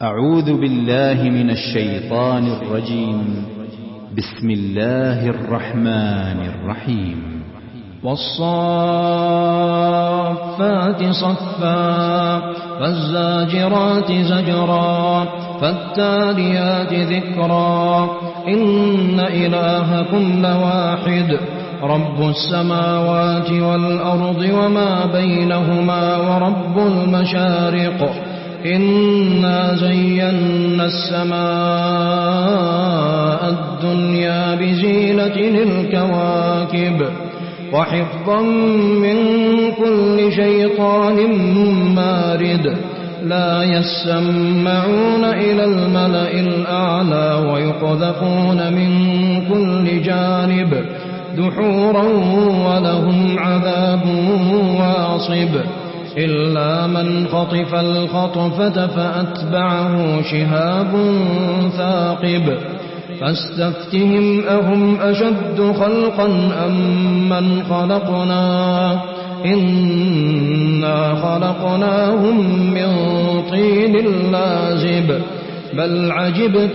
أعوذ بالله من الشيطان الرجيم. بسم الله الرحمن الرحيم. والصافات صفا فالزاجرات زجرا فالتاليات ذكرا إن إلهكم لواحد رب السماوات والأرض وما بينهما ورب المشارق إنا زينا السماء الدنيا بزينة الكواكب وحفظا من كل شيطان مارد لا يسمعون إلى الملأ الأعلى ويقذفون من كل جانب دحورا ولهم عذاب واصب إلا من خطف الخطفة فأتبعه شهاب ثاقب فاستفتهم أهم أشد خلقا أم من خلقنا إنا خلقناهم من طين لازب بل عجبت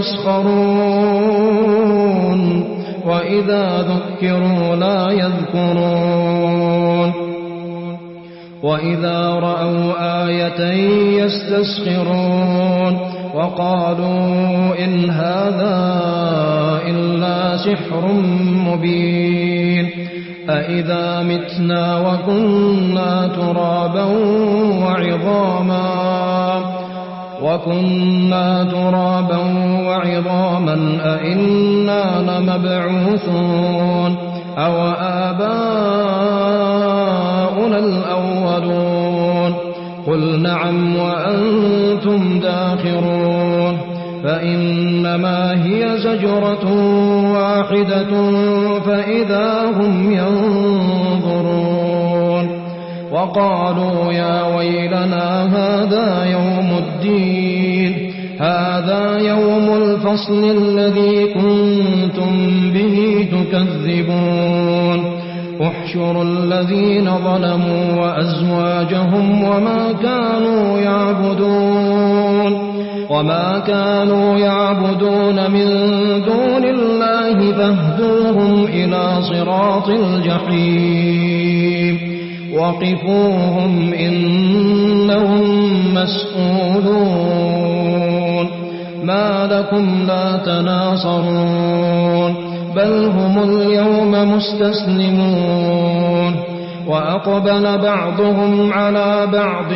ويسخرون وإذا ذكروا لا يذكرون وإذا رأوا آية يستسخرون وقالوا إن هذا إلا سحر مبين أإذا متنا وكنا ترابا وعظاما أإنا لمبعوثون أو آباؤنا الأولون قل نعم وأنتم داخرون فإنما هي زجرة واحدة فإذا هم ينظرون وقالوا يا ويلنا هذا يوم الدين هذا يوم الفصل الذي كنتم به تكذبون احشروا الذين ظلموا وأزواجهم وما كانوا يعبدون من دون الله فاهدوهم إلى صراط الجحيم وقفوهم إنهم مسؤولون ما لكم لا تناصرون بل هم اليوم مستسلمون وأقبل بعضهم على بعض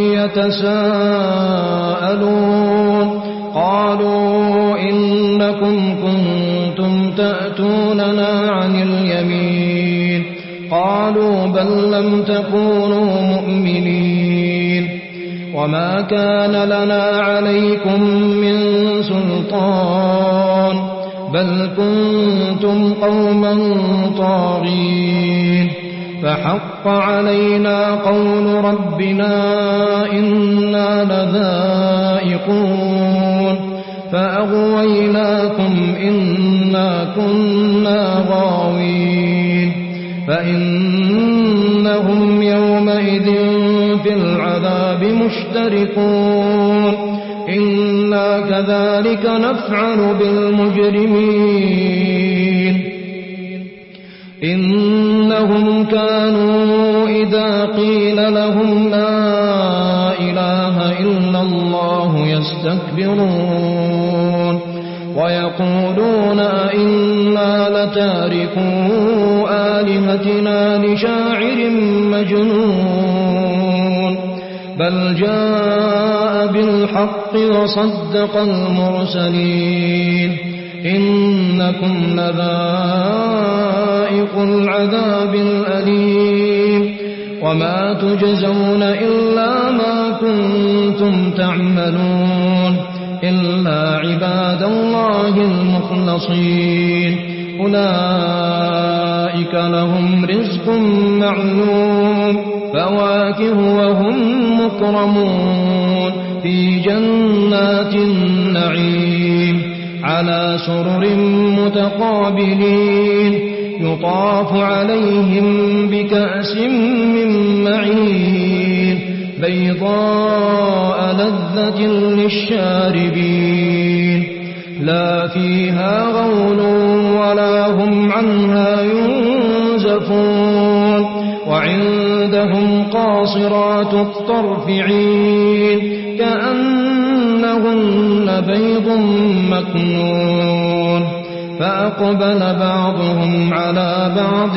يتساءلون قالوا إنكم كنتم تأتوننا عن اليمين قالوا بل لم تكونوا مؤمنين وما كان لنا عليكم من سلطان بل كنتم قوما طاغين فحق علينا قول ربنا إنا لذائقون فأغويناكم إنا كنا غاوين فإنهم يومئذ في العذاب مشتركون إنا كذلك نفعل بالمجرمين إنهم كانوا إذا قيل لهم لا إله إلا الله يستكبرون ويقولون إنا لتاركو آلهتنا لشاعر مجنون بل جاء بالحق وصدق المرسلين إنكم لذائق العذاب الأليم وما تجزون إلا ما كنتم تعملون إلا عباد الله المخلصين أولئك لهم رزق معلوم فواكه وهم مكرمون في جنات النعيم على سرر متقابلين يطاف عليهم بكأس من معين بيضاء لذة للشاربين لا فيها غول ولا هم عنها ينزفون وعندهم قاصرات الطرف عين كأنهن بيض مكنون فأقبل بعضهم على بعض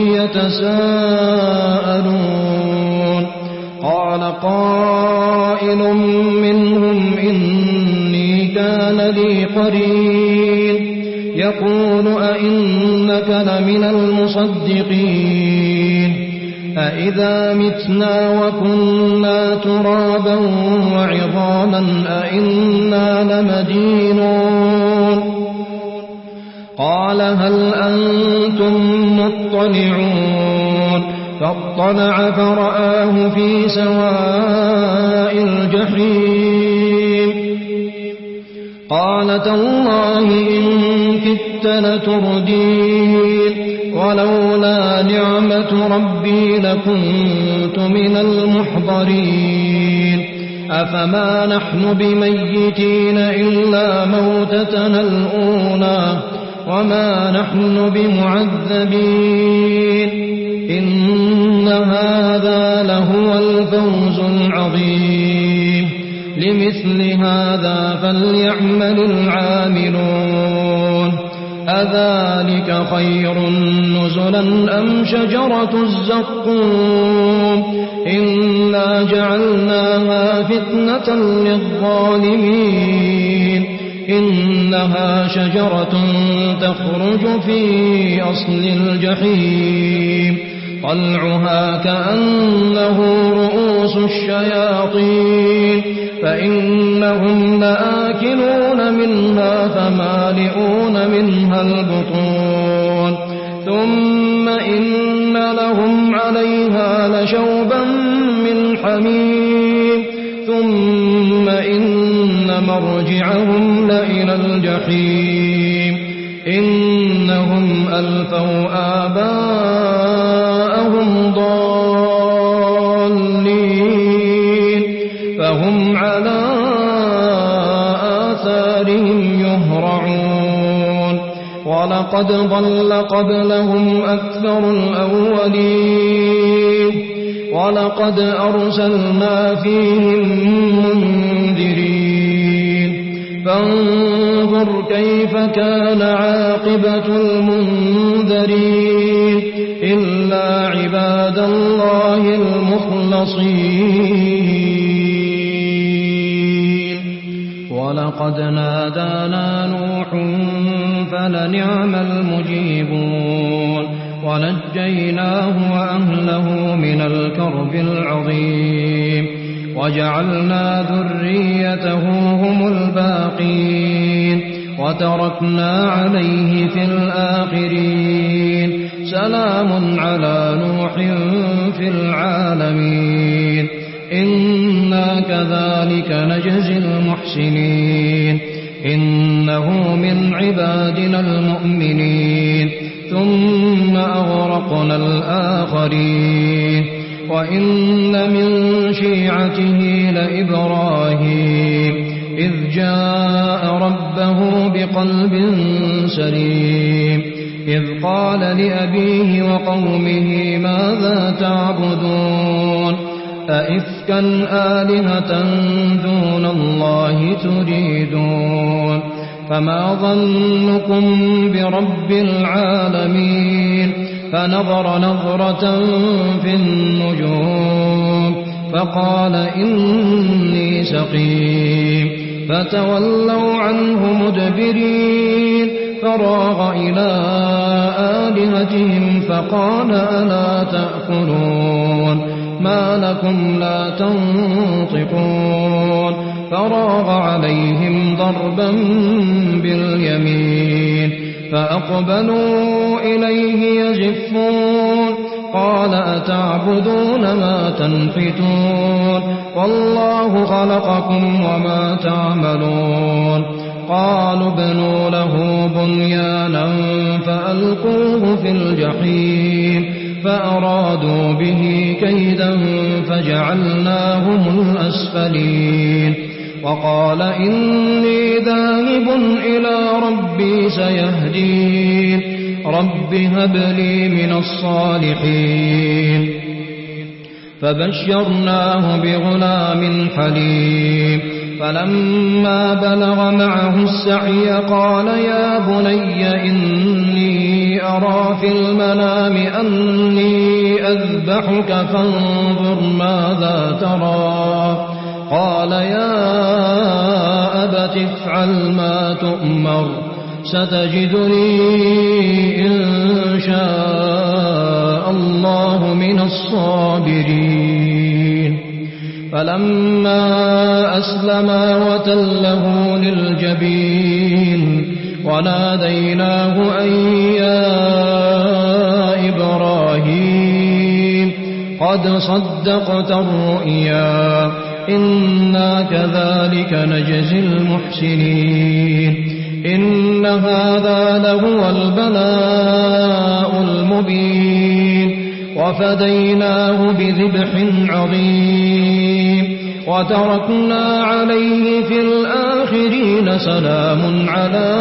يتساءلون قال قائل منهم إني كان لي قرين يقول أئنك لمن المصدقين أئذا متنا وكنا ترابا وعظاما أئنا لمدينون قال هل أنتم مطلعون فاطلع فرآه في سواء الجحيم قال تالله إن كدت لتردين ولولا نعمة ربي لكنت من المحضرين أفما نحن بميتين إلا موتتنا الأولى وما نحن بمعذبين إن هذا لهو الفوز العظيم لمثل هذا فليعمل العاملون أذلك خير نزلا أم شجرة الزقوم إنا جعلناها فتنة للظالمين إنها شجرة تخرج في أصل الجحيم طلعها كأنه رؤوس الشياطين فإنهم لآكلون منها فمالئون منها البطون ثم إن لهم عليها لشوبا من حميم ثم إن مرجعهم لإلى الجحيم إنهم ألفوا آباءهم ضالين فهم على آثارهم يهرعون ولقد ضل قبلهم أكثر الأولين ولقد أرسلنا فيهم منذرين فانظر كيف كان عاقبة المنذرين إلا عباد الله المخلصين ولقد نادانا نوح فلنعم المجيبون ونجيناه وأهله من الكرب العظيم وجعلنا ذريته هم الباقين وتركنا عليه في الآخرين سلام على نوح في العالمين إنا كذلك نجزي المحسنين إنه من عبادنا المؤمنين ثم أغرقنا الآخرين وإن من شيعته لإبراهيم إذ جاء ربه بقلب سليم إذ قال لأبيه وقومه ماذا تعبدون أئفكا آلهة دون الله تريدون فما ظنكم برب العالمين فنظر نظرة في النجوم فقال إني سقيم فتولوا عنه مدبرين فراغ إلى آلهتهم فقال ألا تأكلون ما لكم لا تنطقون فراغ عليهم ضربا باليمين فأقبلوا إليه يزفون قال أتعبدون ما تنحتون والله خلقكم وما تعملون قالوا ابنوا له بنيانا فألقوه في الجحيم فأرادوا به كيدا فجعلناهم الأسفلين وقال إني ذاهب إلى ربي سيهدين رب هب لي من الصالحين فبشرناه بغلام حليم فلما بلغ معه السعي قال يا بني إني أرى في المنام أني أذبحك فانظر ماذا ترى قال يا أبت افعل ما تؤمر ستجدني إن شاء الله من الصابرين فلما أسلما وتله للجبين وناديناه أن يا إبراهيم قد صدقت الرؤيا إنا كذلك نجزي المحسنين إن هذا لهو البلاء المبين وفديناه بذبح عظيم وتركنا عليه في الآخرين سلام على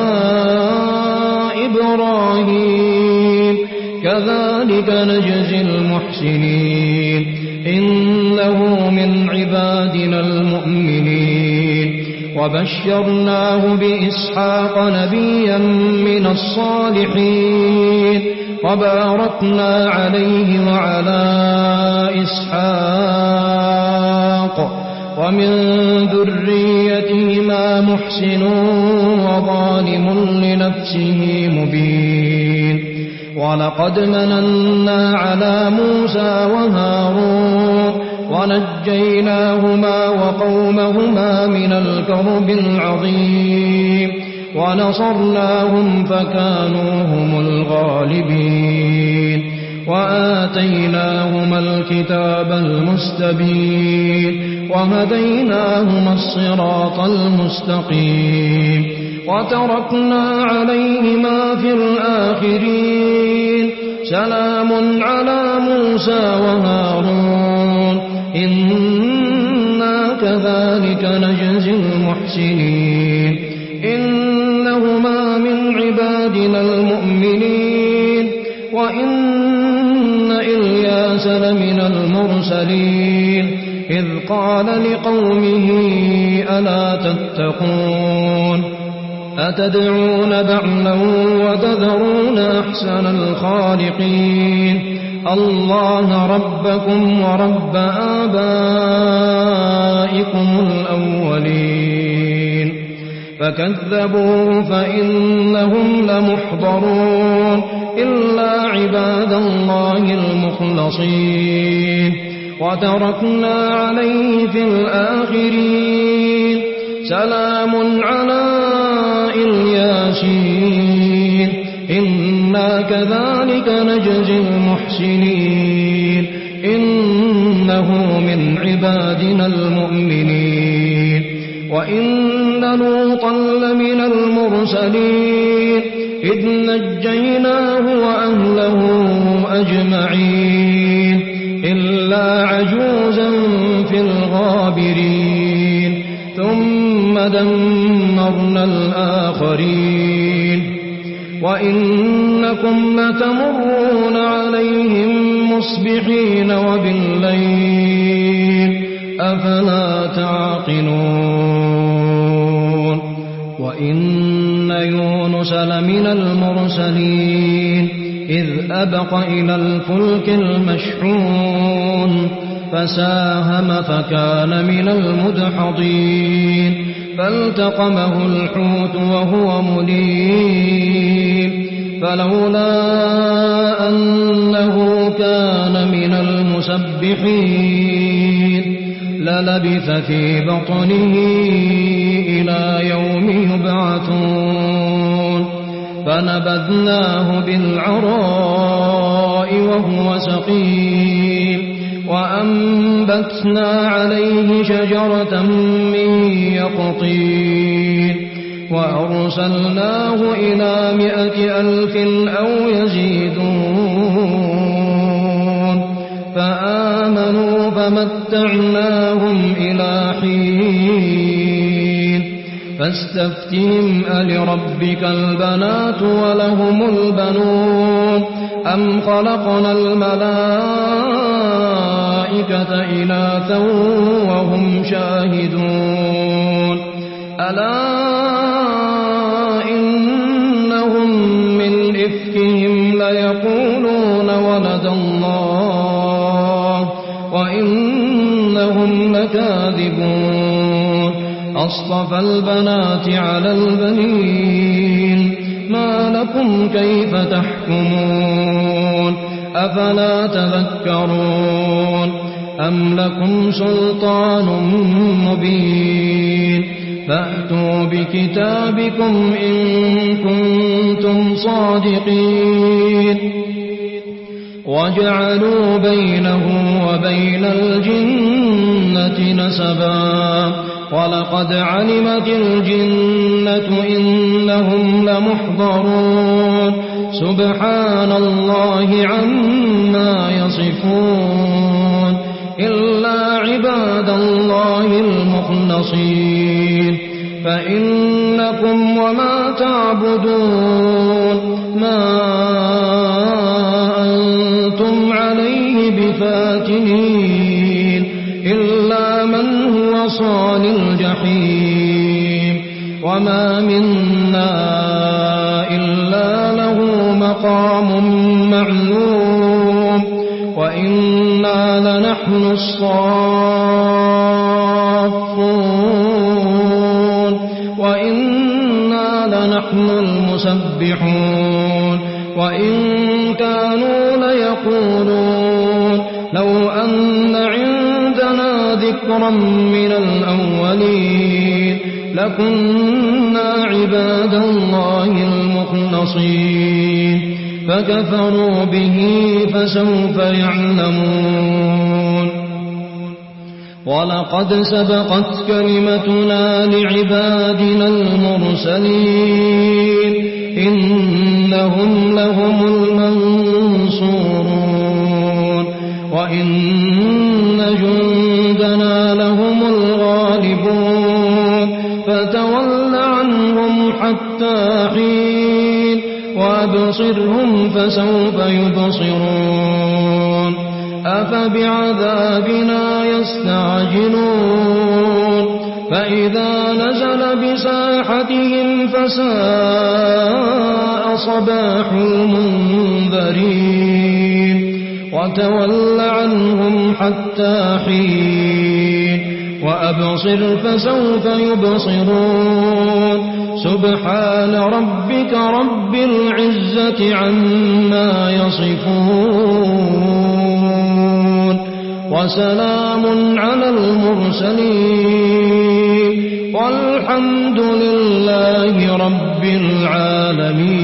إبراهيم كذلك نجزي المحسنين إنه من عبادنا المؤمنين وبشرناه بإسحاق نبيا من الصالحين وباركنا عليه وعلى إسحاق ومن ذريتهما محسن وظالم لنفسه مبين ولقد مننا على موسى وهارون ونجيناهما وقومهما من الكرب العظيم ونصرناهم فكانوا هم الغالبين وآتيناهما الكتاب المستبين وهديناهما الصراط المستقيم وتركنا عليهما في الآخرين سلام على موسى وهارون إنا كذلك نجزي المحسنين إنهما من عبادنا المؤمنين وإن إلياس لمن المرسلين إذ قال لقومه ألا تتقون أتدعون بعلا وتذرون أحسن الخالقين الله ربكم ورب آبائكم الأولين فكذبوه فإنهم لمحضرون إلا عباد الله المخلصين وتركنا عليه في الآخرين سلام على الياسين إنا كذلك نجزي المحسنين إنه من عبادنا المؤمنين وإن لوطا لمن المرسلين إذ نجيناه وأهله أجمعين إلا عجوزا في الغابرين ثم دمرنا الآخرين وإنكم لتمرون عليهم مصبحين وبالليل أفلا تعقلون وإن يونس لمن المرسلين إذ أبق إلى الفلك المشحون فساهم فكان من المدحضين فالتقمه الحوت وهو مليم فلولا أنه كان من المسبحين للبث في بطنه إلى يوم يبعثون فنبذناه بالعراء وهو سقيم وأنبتنا عليه شجرة من يقطين وأرسلناه إلى 100,000 أو يزيدون فآمنوا فمتعناهم إلى حين فاستفتهم ألربك البنات ولهم البنون أم خلقنا الملائكة إناثا وهم شاهدون ألا إنهم من إفكهم ليقولون ولد الله وإنهم لكاذبون أصطفى البنات على البنين ما لكم كيف تحكمون أفلا تذكرون أم لكم سلطان مبين فأتوا بكتابكم إن كنتم صادقين وجعلوا بينه وبين الجنة نسبا ولقد علمت الجنة إنهم لمحضرون سبحان الله عما يصفون إلا عباد الله المخلصين فإنكم وما تعبدون ما أنتم عليه بفاتنين إلا من هو صال الجحيم وما منا إلا له مقام معلوم وإنا لنحن الصافون وإنا لنحن المسبحون وإن كانوا ليقولون لو أن عندنا ذكرا من الأولين لكنا عباد الله المخلصين فكفروا به فسوف يعلمون ولقد سبقت كلمتنا لعبادنا المرسلين إنهم لهم المنصورون وإن جندنا لهم الغالبون فتول عنهم حتى حين وأبصرهم فسوف يبصرون أفبعذابنا يستعجلون فإذا نزل بساحتهم فساء صباح المنذرين وتول عنهم حتى حين وأبصر فسوف يبصرون سبحان ربك رب العزة عما يصفون وسلام على المرسلين والحمد لله رب العالمين.